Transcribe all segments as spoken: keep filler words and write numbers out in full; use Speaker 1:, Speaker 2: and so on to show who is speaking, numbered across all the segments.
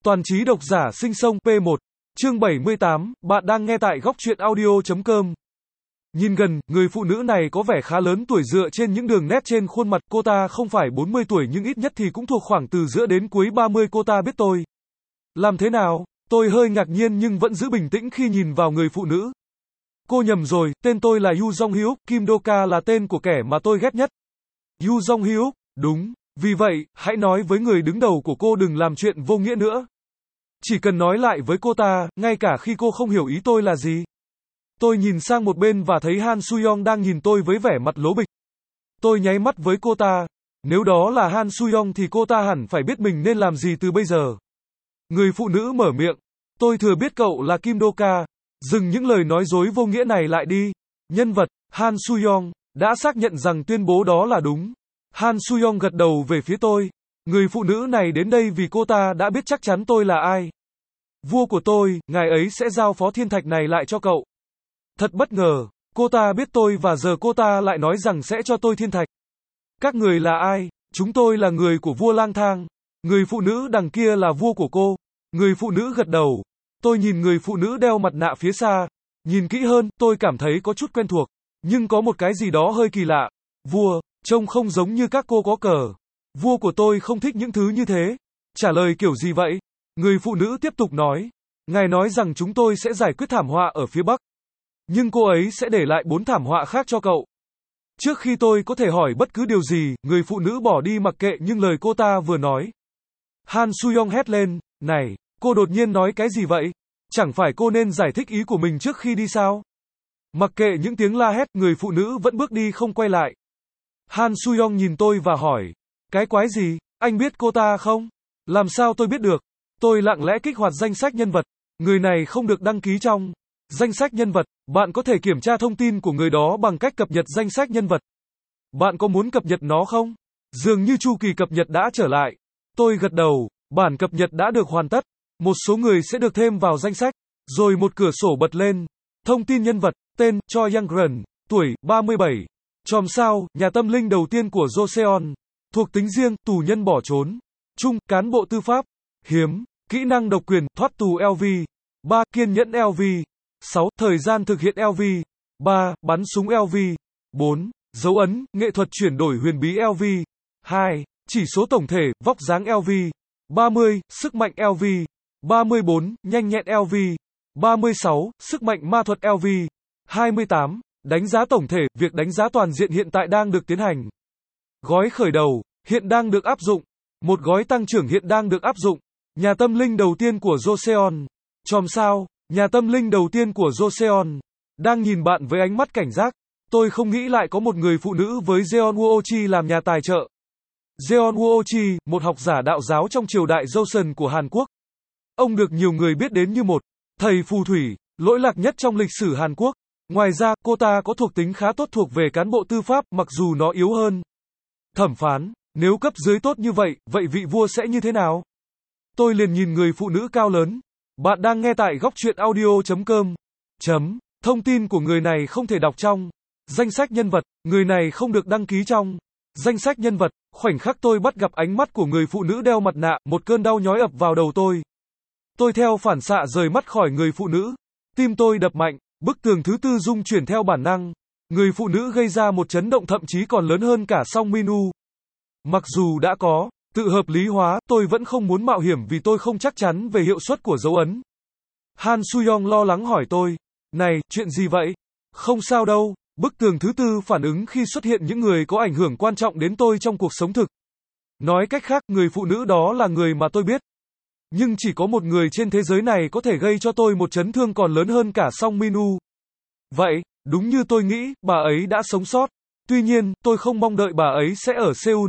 Speaker 1: Toàn trí độc giả sinh sông P một, chương bảy mươi tám, bạn đang nghe tại góc truyện audio.com. Nhìn gần, người phụ nữ này có vẻ khá lớn tuổi dựa trên những đường nét trên khuôn mặt, cô ta không phải bốn mươi tuổi nhưng ít nhất thì cũng thuộc khoảng từ giữa đến cuối ba mươi. Cô ta biết tôi. Làm thế nào? Tôi hơi ngạc nhiên nhưng vẫn giữ bình tĩnh khi nhìn vào người phụ nữ. Cô nhầm rồi, tên tôi là Yoo Jong Hyuk, Kim Do-ka là tên của kẻ mà tôi ghét nhất. Yoo Jong Hyuk, đúng, vì vậy, hãy nói với người đứng đầu của cô đừng làm chuyện vô nghĩa nữa. Chỉ cần nói lại với cô ta, ngay cả khi cô không hiểu ý tôi là gì. Tôi nhìn sang một bên và thấy Han Soo-young đang nhìn tôi với vẻ mặt lố bịch. Tôi nháy mắt với cô ta. Nếu đó là Han Soo-young thì cô ta hẳn phải biết mình nên làm gì từ bây giờ. Người phụ nữ mở miệng. Tôi thừa biết cậu là Kim Do-ka. Dừng những lời nói dối vô nghĩa này lại đi. Nhân vật, Han Soo-young, đã xác nhận rằng tuyên bố đó là đúng. Han Soo-young gật đầu về phía tôi. Người phụ nữ này đến đây vì cô ta đã biết chắc chắn tôi là ai. Vua của tôi, ngài ấy sẽ giao phó thiên thạch này lại cho cậu. Thật bất ngờ, cô ta biết tôi và giờ cô ta lại nói rằng sẽ cho tôi thiên thạch. Các người là ai? Chúng tôi là người của vua lang thang. Người phụ nữ đằng kia là vua của cô. Người phụ nữ gật đầu. Tôi nhìn người phụ nữ đeo mặt nạ phía xa. Nhìn kỹ hơn, tôi cảm thấy có chút quen thuộc. Nhưng có một cái gì đó hơi kỳ lạ. Vua, trông không giống như các cô có cờ. Vua của tôi không thích những thứ như thế. Trả lời kiểu gì vậy? Người phụ nữ tiếp tục nói. Ngài nói rằng chúng tôi sẽ giải quyết thảm họa ở phía Bắc. Nhưng cô ấy sẽ để lại bốn thảm họa khác cho cậu. Trước khi tôi có thể hỏi bất cứ điều gì, người phụ nữ bỏ đi mặc kệ những lời cô ta vừa nói. Han Soo-young hét lên. Này, cô đột nhiên nói cái gì vậy? Chẳng phải cô nên giải thích ý của mình trước khi đi sao? Mặc kệ những tiếng la hét, người phụ nữ vẫn bước đi không quay lại. Han Soo-young nhìn tôi và hỏi. Cái quái gì? Anh biết cô ta không? Làm sao tôi biết được? Tôi lặng lẽ kích hoạt danh sách nhân vật. Người này không được đăng ký trong danh sách nhân vật. Bạn có thể kiểm tra thông tin của người đó bằng cách cập nhật danh sách nhân vật. Bạn có muốn cập nhật nó không? Dường như chu kỳ cập nhật đã trở lại. Tôi gật đầu. Bản cập nhật đã được hoàn tất. Một số người sẽ được thêm vào danh sách. Rồi một cửa sổ bật lên. Thông tin nhân vật. Tên, Choi Young-gun. Tuổi, ba mươi bảy. Chòm sao, nhà tâm linh đầu tiên của Joseon. Thuộc tính riêng, tù nhân bỏ trốn. Trung, cán bộ tư pháp. Hiếm, kỹ năng độc quyền, thoát tù L V. ba. Kiên nhẫn L V. sáu. Thời gian thực hiện L V. ba. Bắn súng L V. bốn. Dấu ấn, nghệ thuật chuyển đổi huyền bí L V. hai. Chỉ số tổng thể, vóc dáng L V. ba mươi. Sức mạnh L V. ba mươi bốn. Nhanh nhẹn L V. ba mươi sáu. Sức mạnh ma thuật L V. hai mươi tám. Đánh giá tổng thể, việc đánh giá toàn diện hiện tại đang được tiến hành. Gói khởi đầu, hiện đang được áp dụng. Một gói tăng trưởng hiện đang được áp dụng. Nhà tâm linh đầu tiên của Joseon. Chòm sao, nhà tâm linh đầu tiên của Joseon. Đang nhìn bạn với ánh mắt cảnh giác. Tôi không nghĩ lại có một người phụ nữ với Jeon Woo-chi làm nhà tài trợ. Jeon Woo-chi, một học giả đạo giáo trong triều đại Joseon của Hàn Quốc. Ông được nhiều người biết đến như một thầy phù thủy, lỗi lạc nhất trong lịch sử Hàn Quốc. Ngoài ra, cô ta có thuộc tính khá tốt thuộc về cán bộ tư pháp, mặc dù nó yếu hơn thẩm phán. Nếu cấp dưới tốt như vậy, vậy vị vua sẽ như thế nào? Tôi liền nhìn người phụ nữ cao lớn. Bạn đang nghe tại góc truyện audio.com. Chấm. Thông tin của người này không thể đọc trong danh sách nhân vật. Người này không được đăng ký trong danh sách nhân vật. Khoảnh khắc tôi bắt gặp ánh mắt của người phụ nữ đeo mặt nạ, một cơn đau nhói ập vào đầu tôi. Tôi theo phản xạ rời mắt khỏi người phụ nữ. Tim tôi đập mạnh. Bức tường thứ tư rung chuyển theo bản năng. Người phụ nữ gây ra một chấn động thậm chí còn lớn hơn cả Song Min-woo. Mặc dù đã có tự hợp lý hóa, tôi vẫn không muốn mạo hiểm vì tôi không chắc chắn về hiệu suất của dấu ấn. Han Soo-young lo lắng hỏi tôi. Này, chuyện gì vậy? Không sao đâu. Bức tường thứ tư phản ứng khi xuất hiện những người có ảnh hưởng quan trọng đến tôi trong cuộc sống thực. Nói cách khác, người phụ nữ đó là người mà tôi biết. Nhưng chỉ có một người trên thế giới này có thể gây cho tôi một chấn thương còn lớn hơn cả Song Min-woo. Vậy, đúng như tôi nghĩ, bà ấy đã sống sót. Tuy nhiên, tôi không mong đợi bà ấy sẽ ở Seoul.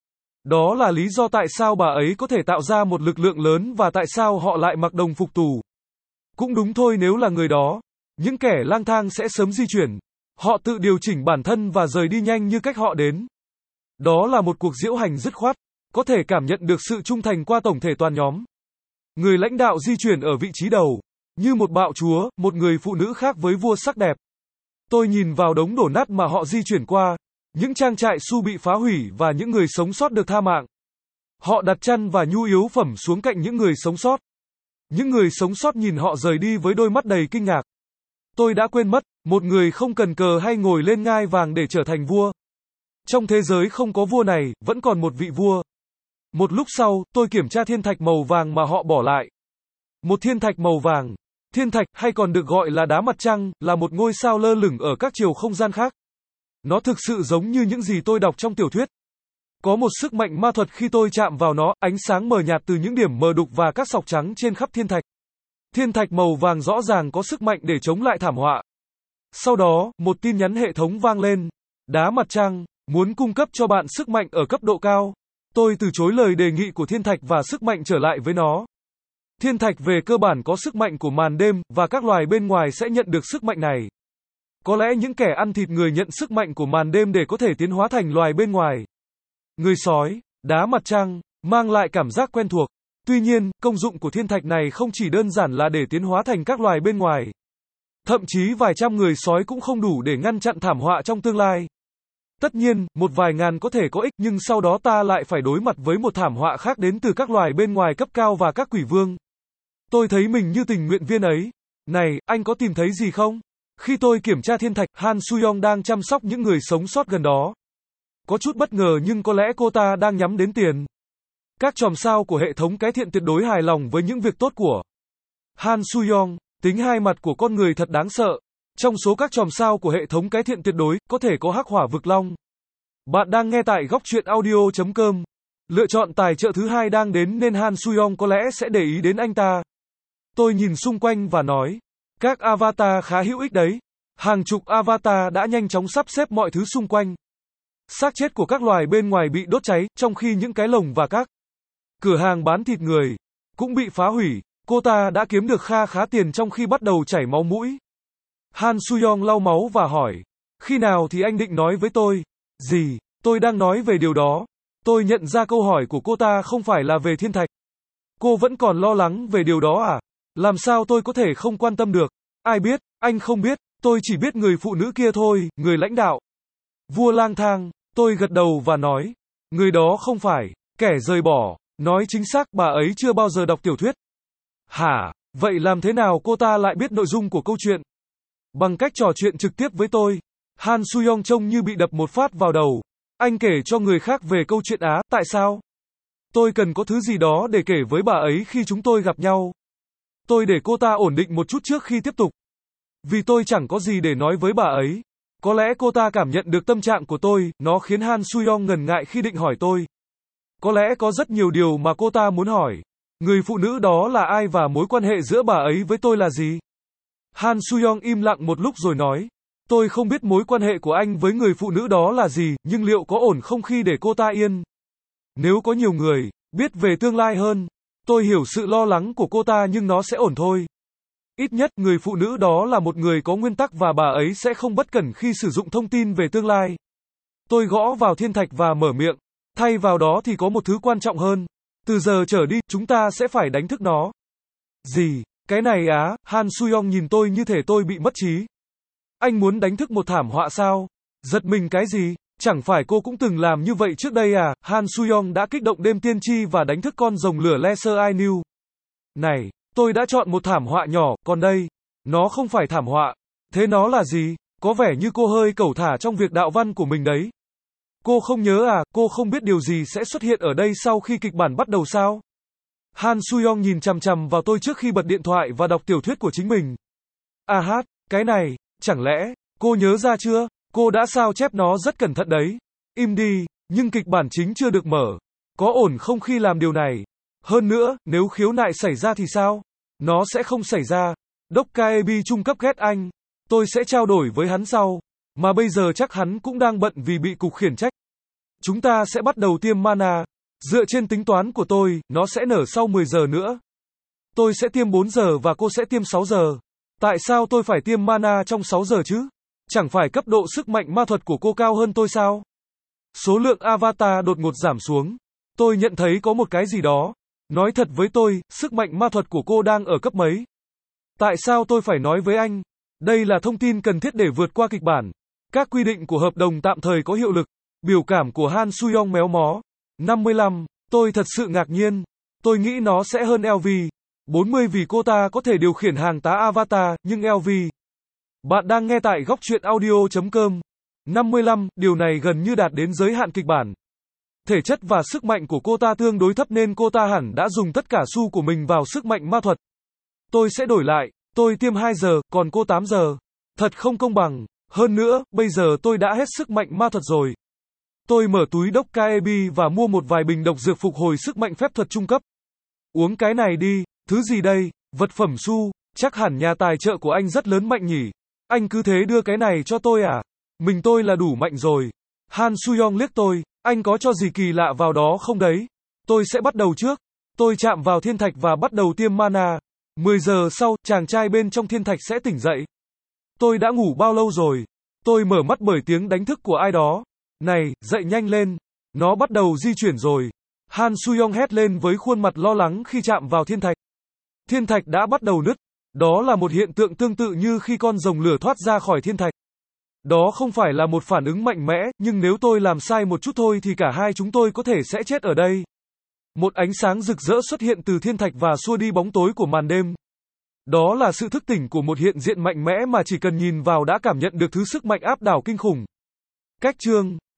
Speaker 1: Đó là lý do tại sao bà ấy có thể tạo ra một lực lượng lớn và tại sao họ lại mặc đồng phục tù. Cũng đúng thôi, nếu là người đó, những kẻ lang thang sẽ sớm di chuyển. Họ tự điều chỉnh bản thân và rời đi nhanh như cách họ đến. Đó là một cuộc diễu hành dứt khoát, có thể cảm nhận được sự trung thành qua tổng thể toàn nhóm. Người lãnh đạo di chuyển ở vị trí đầu, như một bạo chúa, một người phụ nữ khác với vua sắc đẹp. Tôi nhìn vào đống đổ nát mà họ di chuyển qua, những trang trại su bị phá hủy và những người sống sót được tha mạng. Họ đặt chăn và nhu yếu phẩm xuống cạnh những người sống sót. Những người sống sót nhìn họ rời đi với đôi mắt đầy kinh ngạc. Tôi đã quên mất, một người không cần cờ hay ngồi lên ngai vàng để trở thành vua. Trong thế giới không có vua này, vẫn còn một vị vua. Một lúc sau, tôi kiểm tra thiên thạch màu vàng mà họ bỏ lại. Một thiên thạch màu vàng. Thiên thạch, hay còn được gọi là đá mặt trăng, là một ngôi sao lơ lửng ở các chiều không gian khác. Nó thực sự giống như những gì tôi đọc trong tiểu thuyết. Có một sức mạnh ma thuật khi tôi chạm vào nó, ánh sáng mờ nhạt từ những điểm mờ đục và các sọc trắng trên khắp thiên thạch. Thiên thạch màu vàng rõ ràng có sức mạnh để chống lại thảm họa. Sau đó, một tin nhắn hệ thống vang lên. Đá mặt trăng, muốn cung cấp cho bạn sức mạnh ở cấp độ cao. Tôi từ chối lời đề nghị của thiên thạch và sức mạnh trở lại với nó. Thiên thạch về cơ bản có sức mạnh của màn đêm, và các loài bên ngoài sẽ nhận được sức mạnh này. Có lẽ những kẻ ăn thịt người nhận sức mạnh của màn đêm để có thể tiến hóa thành loài bên ngoài. Người sói, đá mặt trăng, mang lại cảm giác quen thuộc. Tuy nhiên, công dụng của thiên thạch này không chỉ đơn giản là để tiến hóa thành các loài bên ngoài. Thậm chí vài trăm người sói cũng không đủ để ngăn chặn thảm họa trong tương lai. Tất nhiên, một vài ngàn có thể có ích, nhưng sau đó ta lại phải đối mặt với một thảm họa khác đến từ các loài bên ngoài cấp cao và các quỷ vương. Tôi thấy mình như tình nguyện viên ấy. Này, anh có tìm thấy gì không? Khi tôi kiểm tra thiên thạch, Han Suyong đang chăm sóc những người sống sót gần đó. Có chút bất ngờ nhưng có lẽ cô ta đang nhắm đến tiền. Các chòm sao của hệ thống cái thiện tuyệt đối hài lòng với những việc tốt của Han Suyong. Tính hai mặt của con người thật đáng sợ. Trong số các chòm sao của hệ thống cái thiện tuyệt đối, có thể có Hắc Hỏa Vực Long. Bạn đang nghe tại góc truyện audio chấm com. Lựa chọn tài trợ thứ hai đang đến nên Han Suyong có lẽ sẽ để ý đến anh ta. Tôi nhìn xung quanh và nói, các avatar khá hữu ích đấy. Hàng chục avatar đã nhanh chóng sắp xếp mọi thứ xung quanh. Xác chết của các loài bên ngoài bị đốt cháy, trong khi những cái lồng và các cửa hàng bán thịt người cũng bị phá hủy. Cô ta đã kiếm được kha khá tiền trong khi bắt đầu chảy máu mũi. Han Suyong lau máu và hỏi, khi nào thì anh định nói với tôi? Gì? Tôi đang nói về điều đó. Tôi nhận ra câu hỏi của cô ta không phải là về thiên thạch. Cô vẫn còn lo lắng về điều đó à? Làm sao tôi có thể không quan tâm được? Ai biết, anh không biết, tôi chỉ biết người phụ nữ kia thôi, người lãnh đạo. Vua lang thang, tôi gật đầu và nói, người đó không phải, kẻ rời bỏ, nói chính xác bà ấy chưa bao giờ đọc tiểu thuyết. Hả, vậy làm thế nào cô ta lại biết nội dung của câu chuyện? Bằng cách trò chuyện trực tiếp với tôi. Han Suyong trông như bị đập một phát vào đầu. Anh kể cho người khác về câu chuyện Á, tại sao? Tôi cần có thứ gì đó để kể với bà ấy khi chúng tôi gặp nhau. Tôi để cô ta ổn định một chút trước khi tiếp tục. Vì tôi chẳng có gì để nói với bà ấy. Có lẽ cô ta cảm nhận được tâm trạng của tôi, nó khiến Han Suyong ngần ngại khi định hỏi tôi. Có lẽ có rất nhiều điều mà cô ta muốn hỏi. Người phụ nữ đó là ai và mối quan hệ giữa bà ấy với tôi là gì? Han Suyong im lặng một lúc rồi nói, tôi không biết mối quan hệ của anh với người phụ nữ đó là gì, nhưng liệu có ổn không khi để cô ta yên? Nếu có nhiều người biết về tương lai hơn, tôi hiểu sự lo lắng của cô ta nhưng nó sẽ ổn thôi. Ít nhất người phụ nữ đó là một người có nguyên tắc và bà ấy sẽ không bất cẩn khi sử dụng thông tin về tương lai. Tôi gõ vào thiên thạch và mở miệng, thay vào đó thì có một thứ quan trọng hơn. Từ giờ trở đi, chúng ta sẽ phải đánh thức nó. Gì? Cái này á? Han Suyong nhìn tôi như thể tôi bị mất trí. Anh muốn đánh thức một thảm họa sao? Giật mình cái gì? Chẳng phải cô cũng từng làm như vậy trước đây à? Han Suyong đã kích động đêm tiên tri và đánh thức con rồng lửa Laser Eye New. Này, tôi đã chọn một thảm họa nhỏ, còn đây, nó không phải thảm họa. Thế nó là gì? Có vẻ như cô hơi cẩu thả trong việc đạo văn của mình đấy. Cô không nhớ à? Cô không biết điều gì sẽ xuất hiện ở đây sau khi kịch bản bắt đầu sao? Han Suyong nhìn chằm chằm vào tôi trước khi bật điện thoại và đọc tiểu thuyết của chính mình. À hát, cái này, chẳng lẽ, cô nhớ ra chưa? Cô đã sao chép nó rất cẩn thận đấy. Im đi, nhưng kịch bản chính chưa được mở. Có ổn không khi làm điều này? Hơn nữa, nếu khiếu nại xảy ra thì sao? Nó sẽ không xảy ra. Doc Kaebi trung cấp ghét anh. Tôi sẽ trao đổi với hắn sau. Mà bây giờ chắc hắn cũng đang bận vì bị cục khiển trách. Chúng ta sẽ bắt đầu tiêm mana. Dựa trên tính toán của tôi, nó sẽ nở sau mười giờ nữa. Tôi sẽ tiêm bốn giờ và cô sẽ tiêm sáu giờ. Tại sao tôi phải tiêm mana trong sáu giờ chứ? Chẳng phải cấp độ sức mạnh ma thuật của cô cao hơn tôi sao? Số lượng avatar đột ngột giảm xuống. Tôi nhận thấy có một cái gì đó. Nói thật với tôi, sức mạnh ma thuật của cô đang ở cấp mấy? Tại sao tôi phải nói với anh? Đây là thông tin cần thiết để vượt qua kịch bản. Các quy định của hợp đồng tạm thời có hiệu lực. Biểu cảm của Han Suyong méo mó. năm mươi lăm. Tôi thật sự ngạc nhiên. Tôi nghĩ nó sẽ hơn lờ vê bốn mươi vì cô ta có thể điều khiển hàng tá avatar, nhưng lờ vê. Bạn đang nghe tại góc truyện audio chấm com. năm mươi lăm, điều này gần như đạt đến giới hạn kịch bản. Thể chất và sức mạnh của cô ta tương đối thấp nên cô ta hẳn đã dùng tất cả xu của mình vào sức mạnh ma thuật. Tôi sẽ đổi lại, tôi tiêm hai giờ, còn cô tám giờ. Thật không công bằng. Hơn nữa, bây giờ tôi đã hết sức mạnh ma thuật rồi. Tôi mở túi đốc ca e bê và mua một vài bình độc dược phục hồi sức mạnh phép thuật trung cấp. Uống cái này đi, thứ gì đây? Vật phẩm xu, chắc hẳn nhà tài trợ của anh rất lớn mạnh nhỉ? Anh cứ thế đưa cái này cho tôi à? Mình tôi là đủ mạnh rồi. Han Suyong liếc tôi, anh có cho gì kỳ lạ vào đó không đấy? Tôi sẽ bắt đầu trước. Tôi chạm vào thiên thạch và bắt đầu tiêm mana. mười giờ sau, chàng trai bên trong thiên thạch sẽ tỉnh dậy. Tôi đã ngủ bao lâu rồi? Tôi mở mắt bởi tiếng đánh thức của ai đó. Này, dậy nhanh lên. Nó bắt đầu di chuyển rồi. Han Suyong hét lên với khuôn mặt lo lắng khi chạm vào thiên thạch. Thiên thạch đã bắt đầu nứt. Đó là một hiện tượng tương tự như khi con rồng lửa thoát ra khỏi thiên thạch. Đó không phải là một phản ứng mạnh mẽ, nhưng nếu tôi làm sai một chút thôi thì cả hai chúng tôi có thể sẽ chết ở đây. Một ánh sáng rực rỡ xuất hiện từ thiên thạch và xua đi bóng tối của màn đêm. Đó là sự thức tỉnh của một hiện diện mạnh mẽ mà chỉ cần nhìn vào đã cảm nhận được thứ sức mạnh áp đảo kinh khủng. Cách chương